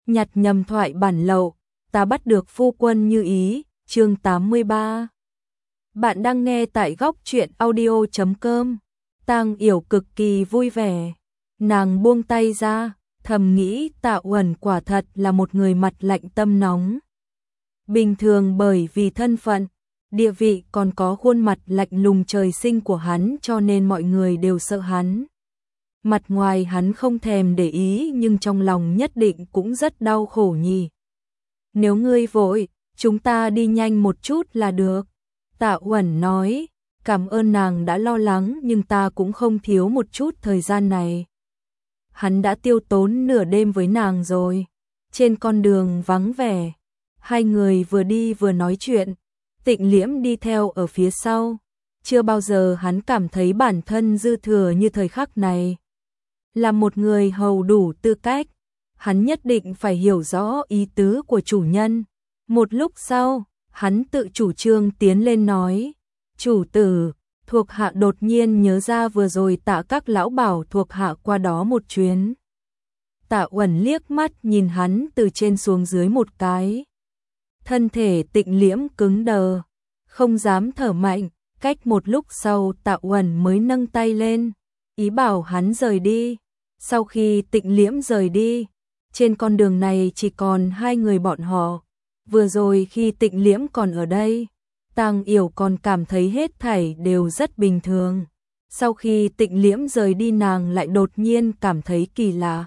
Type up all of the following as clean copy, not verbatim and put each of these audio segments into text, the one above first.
nhặt nhầm thoại bản lậu, ta bắt được phu quân như ý, chương 83. Bạn đang nghe tại góc truyện audio.com. Tang Yểu cực kỳ vui vẻ, nàng buông tay ra, thầm nghĩ Tạ Uẩn quả thật là một người mặt lạnh tâm nóng. Bình thường bởi vì thân phận, địa vị còn có khuôn mặt lạnh lùng trời sinh của hắn cho nên mọi người đều sợ hắn. Mặt ngoài hắn không thèm để ý nhưng trong lòng nhất định cũng rất đau khổ nhỉ. Nếu ngươi vội, chúng ta đi nhanh một chút là được. Tạ Uẩn nói, cảm ơn nàng đã lo lắng nhưng ta cũng không thiếu một chút thời gian này. Hắn đã tiêu tốn nửa đêm với nàng rồi. Trên con đường vắng vẻ, hai người vừa đi vừa nói chuyện, Tịnh Liễm đi theo ở phía sau. Chưa bao giờ hắn cảm thấy bản thân dư thừa như thời khắc này. Là một người hầu đủ tư cách, hắn nhất định phải hiểu rõ ý tứ của chủ nhân. Một lúc sau, hắn tự chủ trương tiến lên nói, chủ tử, thuộc hạ đột nhiên nhớ ra vừa rồi Tạ các lão bảo thuộc hạ qua đó một chuyến. Tạ Uẩn liếc mắt nhìn hắn từ trên xuống dưới một cái. Thân thể Tịnh Liễm cứng đờ, không dám thở mạnh, cách một lúc sau Tạ Uẩn mới nâng tay lên, ý bảo hắn rời đi. Sau khi Tịnh Liễm rời đi, trên con đường này chỉ còn hai người bọn họ. Vừa rồi khi Tịnh Liễm còn ở đây, Tang Yểu còn cảm thấy hết thảy đều rất bình thường. Sau khi Tịnh Liễm rời đi nàng lại đột nhiên cảm thấy kỳ lạ.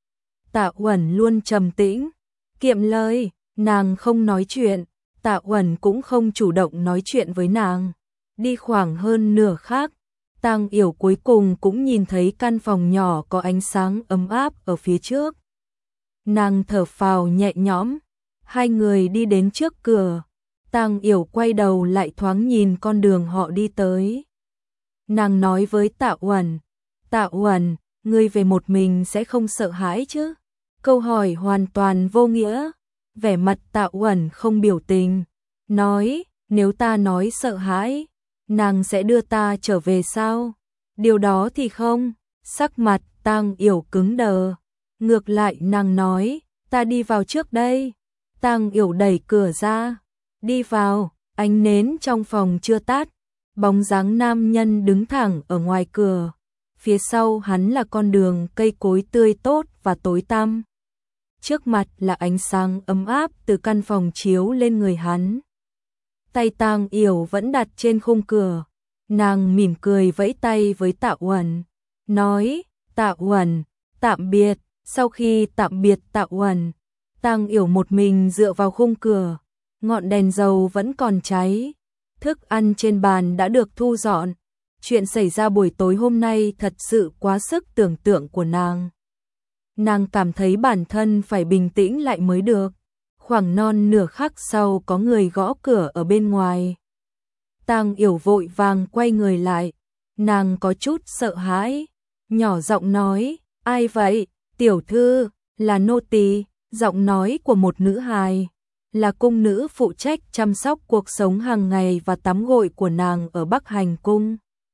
Tạ Uẩn luôn trầm tĩnh, kiệm lời, nàng không nói chuyện, Tạ Uẩn cũng không chủ động nói chuyện với nàng. Đi khoảng hơn nửa khắc, Tang Yểu cuối cùng cũng nhìn thấy căn phòng nhỏ có ánh sáng ấm áp ở phía trước. Nàng thở phào nhẹ nhõm, hai người đi đến trước cửa. Tang Yểu quay đầu lại thoáng nhìn con đường họ đi tới. Nàng nói với Tạ Uẩn, Tạ Uẩn, ngươi về một mình sẽ không sợ hãi chứ? Câu hỏi hoàn toàn vô nghĩa. Vẻ mặt Tạ Uẩn không biểu tình, nói, nếu ta nói sợ hãi, nàng sẽ đưa ta trở về sao? Điều đó thì không. Sắc mặt Tang Yểu cứng đờ. Ngược lại nàng nói, ta đi vào trước đây. Tang Yểu đẩy cửa ra, đi vào, ánh nến trong phòng chưa tắt, bóng dáng nam nhân đứng thẳng ở ngoài cửa. Phía sau hắn là con đường cây cối tươi tốt và tối tăm. Trước mặt là ánh sáng ấm áp từ căn phòng chiếu lên người hắn. Tay Tang Yểu vẫn đặt trên khung cửa. Nàng mỉm cười vẫy tay với Tạ Uẩn, nói, Tạ Uẩn, tạm biệt. Sau khi tạm biệt Tạ Uẩn, Tang Yểu một mình dựa vào khung cửa. Ngọn đèn dầu vẫn còn cháy. Thức ăn trên bàn đã được thu dọn. Chuyện xảy ra buổi tối hôm nay thật sự quá sức tưởng tượng của nàng. Nàng cảm thấy bản thân phải bình tĩnh lại mới được. Khoảng non nửa khắc sau có người gõ cửa ở bên ngoài. Tang Yểu vội vàng quay người lại. Nàng có chút sợ hãi, nhỏ giọng nói, ai vậy? Tiểu thư, là nô tỳ. Giọng nói của một nữ hài, là cung nữ phụ trách chăm sóc cuộc sống hàng ngày và tắm gội của nàng ở Bắc Hành cung.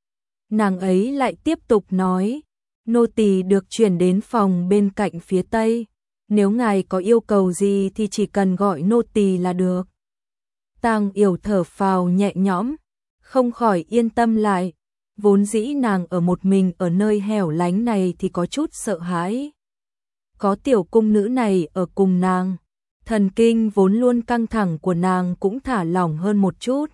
Nàng ấy lại tiếp tục nói, nô tỳ được chuyển đến phòng bên cạnh phía tây, nếu ngài có yêu cầu gì thì chỉ cần gọi nô tỳ là được. Tang Yểu thở phào nhẹ nhõm, không khỏi yên tâm lại. Vốn dĩ nàng ở một mình ở nơi hẻo lánh này thì có chút sợ hãi. Có tiểu cung nữ này ở cùng nàng, thần kinh vốn luôn căng thẳng của nàng cũng thả lỏng hơn một chút.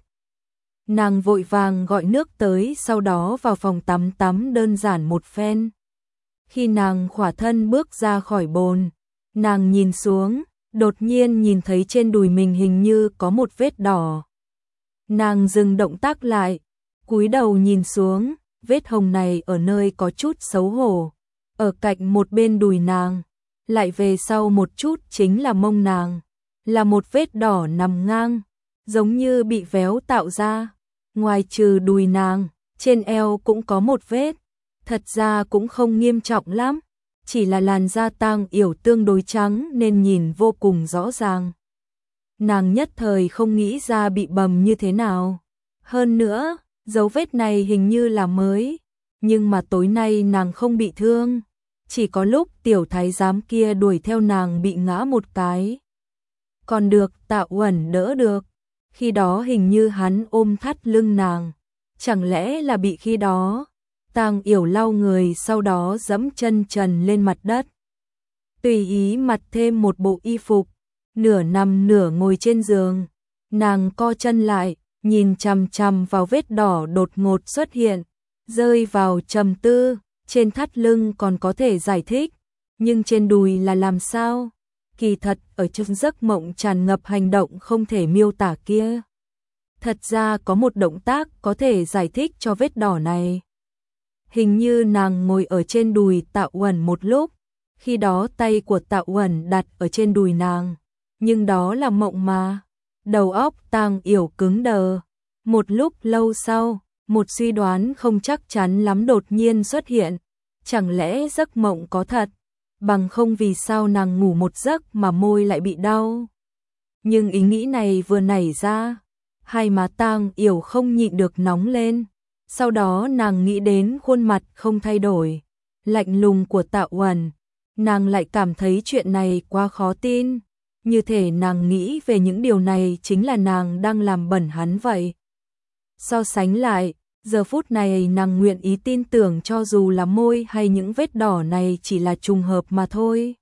Nàng vội vàng gọi nước tới, sau đó vào phòng tắm đơn giản một phen. Khi nàng khỏa thân bước ra khỏi bồn, nàng nhìn xuống, đột nhiên nhìn thấy trên đùi mình hình như có một vết đỏ. Nàng dừng động tác lại, cúi đầu nhìn xuống, vết hồng này ở nơi có chút xấu hổ, ở cạnh một bên đùi nàng. Lại về sau một chút chính là mông nàng, là một vết đỏ nằm ngang, giống như bị véo tạo ra. Ngoài trừ đùi nàng, trên eo cũng có một vết, thật ra cũng không nghiêm trọng lắm, chỉ là làn da Tang Yểu tương đối trắng nên nhìn vô cùng rõ ràng. Nàng nhất thời không nghĩ ra bị bầm như thế nào. Hơn nữa, dấu vết này hình như là mới, nhưng mà tối nay nàng không bị thương. Chỉ có lúc tiểu thái giám kia đuổi theo nàng bị ngã một cái. Còn được Tạ Uẩn đỡ được. Khi đó hình như hắn ôm thắt lưng nàng. Chẳng lẽ là bị khi đó? Tang Yểu lau người sau đó giẫm chân trần lên mặt đất. Tùy ý mặc thêm một bộ y phục. Nửa nằm nửa ngồi trên giường. Nàng co chân lại, nhìn chằm chằm vào vết đỏ đột ngột xuất hiện. Rơi vào trầm tư, trên thắt lưng còn có thể giải thích. Nhưng trên đùi là làm sao? Kỳ thật ở trong giấc mộng tràn ngập hành động không thể miêu tả kia. Thật ra có một động tác có thể giải thích cho vết đỏ này. Hình như nàng ngồi ở trên đùi Tạ Uẩn một lúc, khi đó tay của Tạ Uẩn đặt ở trên đùi nàng. Nhưng đó là mộng mà. Đầu óc Tang Yểu cứng đờ. Một lúc lâu sau, một suy đoán không chắc chắn lắm đột nhiên xuất hiện. Chẳng lẽ giấc mộng có thật? Bằng không vì sao nàng ngủ một giấc mà môi lại bị đau. Nhưng ý nghĩ này vừa nảy ra, hai má Tang Yểu không nhịn được nóng lên. Sau đó nàng nghĩ đến khuôn mặt không thay đổi, lạnh lùng của Tạ Uẩn. Nàng lại cảm thấy chuyện này quá khó tin. Như thể nàng nghĩ về những điều này chính là nàng đang làm bẩn hắn vậy. So sánh lại, giờ phút này nàng nguyện ý tin tưởng cho dù là môi hay những vết đỏ này chỉ là trùng hợp mà thôi.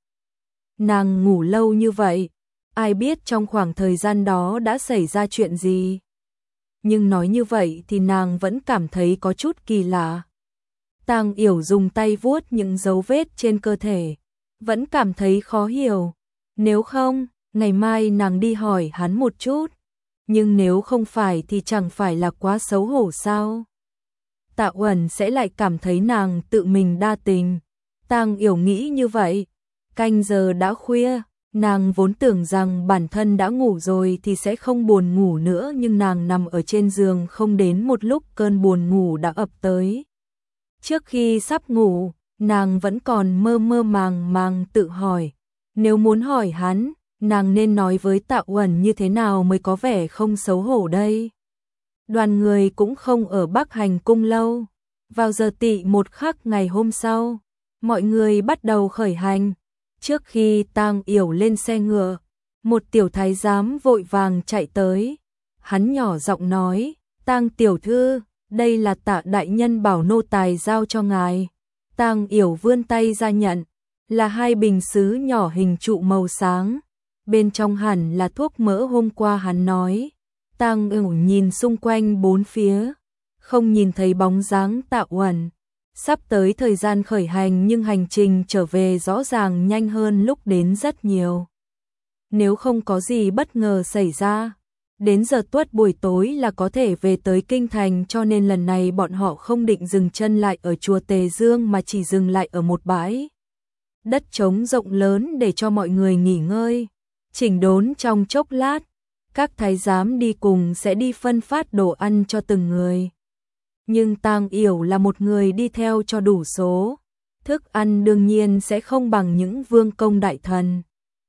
Nàng ngủ lâu như vậy, ai biết trong khoảng thời gian đó đã xảy ra chuyện gì. Nhưng nói như vậy thì nàng vẫn cảm thấy có chút kỳ lạ. Tang Yểu dùng tay vuốt những dấu vết trên cơ thể, vẫn cảm thấy khó hiểu. Nếu không, ngày mai nàng đi hỏi hắn một chút. Nhưng nếu không phải thì chẳng phải là quá xấu hổ sao? Tạ Uẩn sẽ lại cảm thấy nàng tự mình đa tình. Tang Yểu nghĩ như vậy. Canh giờ đã khuya, nàng vốn tưởng rằng bản thân đã ngủ rồi thì sẽ không buồn ngủ nữa, nhưng nàng nằm ở trên giường không đến một lúc cơn buồn ngủ đã ập tới. Trước khi sắp ngủ, nàng vẫn còn mơ mơ màng màng tự hỏi, nếu muốn hỏi hắn, nàng nên nói với Tạ Uẩn như thế nào mới có vẻ không xấu hổ đây. Đoàn người cũng không ở Bắc Hành Cung lâu. Vào giờ tỵ một khắc ngày hôm sau, mọi người bắt đầu khởi hành. Trước khi Tang Yểu lên xe ngựa, một tiểu thái giám vội vàng chạy tới. Hắn nhỏ giọng nói, Tang tiểu thư, đây là Tạ đại nhân bảo nô tài giao cho ngài. Tang Yểu vươn tay ra nhận, là hai bình sứ nhỏ hình trụ màu sáng. Bên trong hẳn là thuốc mỡ hôm qua hắn nói. Tang Yểu nhìn xung quanh bốn phía, không nhìn thấy bóng dáng Tạ Uẩn. Sắp tới thời gian khởi hành nhưng hành trình trở về rõ ràng nhanh hơn lúc đến rất nhiều. Nếu không có gì bất ngờ xảy ra, đến giờ tuất buổi tối là có thể về tới kinh thành, cho nên lần này bọn họ không định dừng chân lại ở chùa Tề Dương mà chỉ dừng lại ở một bãi đất trống rộng lớn để cho mọi người nghỉ ngơi, chỉnh đốn trong chốc lát. Các thái giám đi cùng sẽ đi phân phát đồ ăn cho từng người. Nhưng Tang Yểu là một người đi theo cho đủ số. Thức ăn đương nhiên sẽ không bằng những vương công đại thần.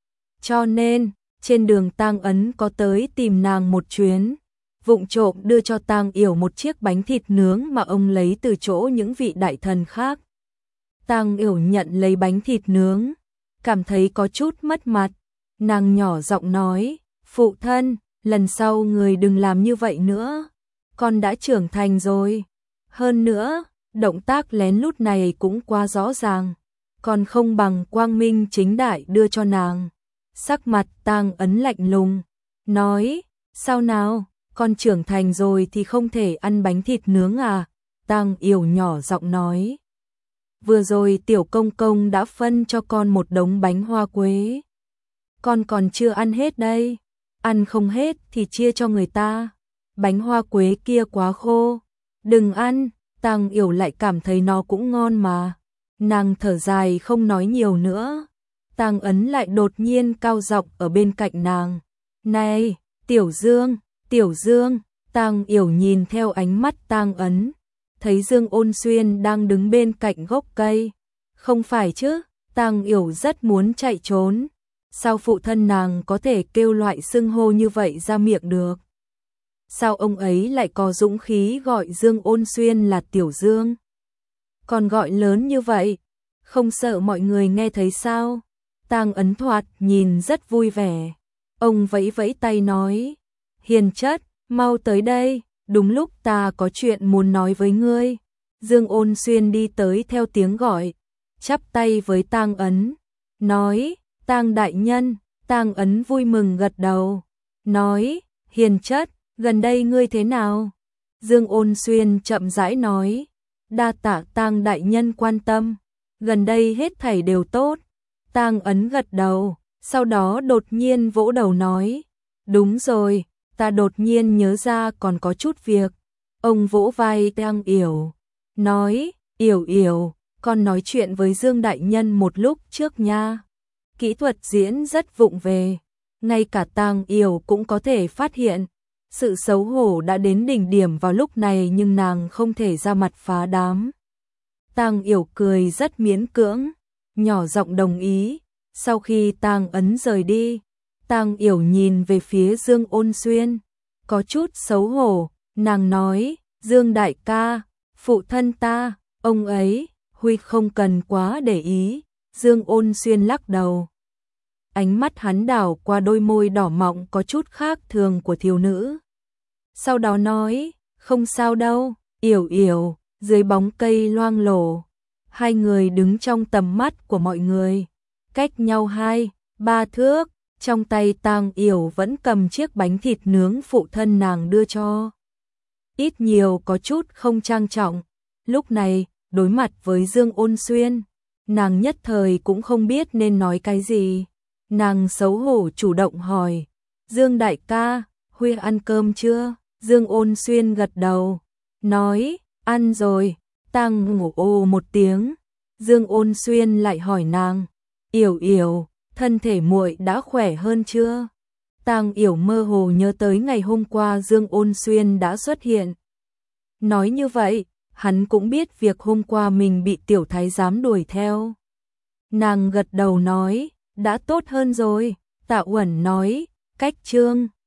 Cho nên, trên đường Tang Ấn có tới tìm nàng một chuyến, vụng trộm đưa cho Tang Yểu một chiếc bánh thịt nướng mà ông lấy từ chỗ những vị đại thần khác. Tang Yểu nhận lấy bánh thịt nướng, cảm thấy có chút mất mặt. Nàng nhỏ giọng nói, phụ thân, lần sau người đừng làm như vậy nữa. Con đã trưởng thành rồi. Hơn nữa, động tác lén lút này cũng quá rõ ràng. Còn không bằng quang minh chính đại đưa cho nàng. Sắc mặt Tang Ấn lạnh lùng, nói, sao nào, con trưởng thành rồi thì không thể ăn bánh thịt nướng à? Tang Yểu nhỏ giọng nói, vừa rồi tiểu công công đã phân cho con một đống bánh hoa quế. Con còn chưa ăn hết đây, ăn không hết thì chia cho người ta. Bánh hoa quế kia quá khô, đừng ăn. Tang Yểu lại cảm thấy nó cũng ngon mà. Nàng thở dài không nói nhiều nữa. Tang Ấn lại đột nhiên cao giọng ở bên cạnh nàng. Này, Tiểu Dương, Tiểu Dương. Tang Yểu nhìn theo ánh mắt Tang Ấn, thấy Dương Ôn Xuyên đang đứng bên cạnh gốc cây. Không phải chứ, Tang Yểu rất muốn chạy trốn. Sao phụ thân nàng có thể kêu loại xưng hô như vậy ra miệng được? Sao ông ấy lại có dũng khí gọi Dương Ôn Xuyên là Tiểu Dương? Còn gọi lớn như vậy, không sợ mọi người nghe thấy sao? Tang Ấn thoạt nhìn rất vui vẻ. Ông vẫy vẫy tay nói, Hiền chất, mau tới đây, đúng lúc ta có chuyện muốn nói với ngươi. Dương Ôn Xuyên đi tới theo tiếng gọi, chắp tay với Tang Ấn, nói, Tang đại nhân. Tang Ấn vui mừng gật đầu, nói, Hiền chất, gần đây ngươi thế nào? Dương Ôn Xuyên chậm rãi nói, đa tạ Tang đại nhân quan tâm, gần đây hết thảy đều tốt. Tang Ấn gật đầu, sau đó đột nhiên vỗ đầu nói, đúng rồi, ta đột nhiên nhớ ra còn có chút việc. Ông vỗ vai Tang Yểu, nói, Yểu Yểu, con nói chuyện với Dương đại nhân một lúc trước nha. Kỹ thuật diễn rất vụng về, ngay cả Tang Yểu cũng có thể phát hiện. Sự xấu hổ đã đến đỉnh điểm vào lúc này nhưng nàng không thể ra mặt phá đám. Tang Yểu cười rất miễn cưỡng, nhỏ giọng đồng ý. Sau khi Tang Ấn rời đi, Tang Yểu nhìn về phía Dương Ôn Xuyên, có chút xấu hổ, nàng nói, Dương đại ca, phụ thân ta, ông ấy, huy không cần quá để ý. Dương Ôn Xuyên lắc đầu. Ánh mắt hắn đảo qua đôi môi đỏ mọng có chút khác thường của thiếu nữ. Sau đó nói, không sao đâu, Yểu Yểu, dưới bóng cây loang lổ. Hai người đứng trong tầm mắt của mọi người, cách nhau 2-3 thước, trong tay Tang Yểu vẫn cầm chiếc bánh thịt nướng phụ thân nàng đưa cho. Ít nhiều có chút không trang trọng, lúc này, đối mặt với Dương Ôn Xuyên, nàng nhất thời cũng không biết nên nói cái gì. Nàng xấu hổ chủ động hỏi, Dương đại ca, Huy ăn cơm chưa? Dương Ôn Xuyên gật đầu, nói, ăn rồi. Tang Ngủ ồ một tiếng. Dương Ôn Xuyên lại hỏi nàng, Yểu Yểu, thân thể muội đã khỏe hơn chưa? Tang Yểu mơ hồ nhớ tới ngày hôm qua Dương Ôn Xuyên đã xuất hiện. Nói như vậy, hắn cũng biết việc hôm qua mình bị tiểu thái giám đuổi theo. Nàng gật đầu nói, đã tốt hơn rồi. Tạ Uẩn nói, cách chương